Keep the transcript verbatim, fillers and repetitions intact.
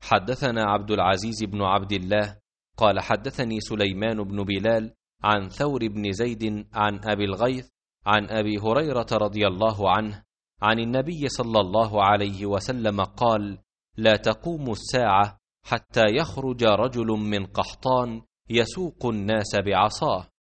حدثنا عبد العزيز بن عبد الله قال حدثني سليمان بن بلال عن ثور بن زيد عن أبي الغيث عن أبي هريرة رضي الله عنه عن النبي صلى الله عليه وسلم قال: لا تقوم الساعة حتى يخرج رجل من قحطان يسوق الناس بعصاه،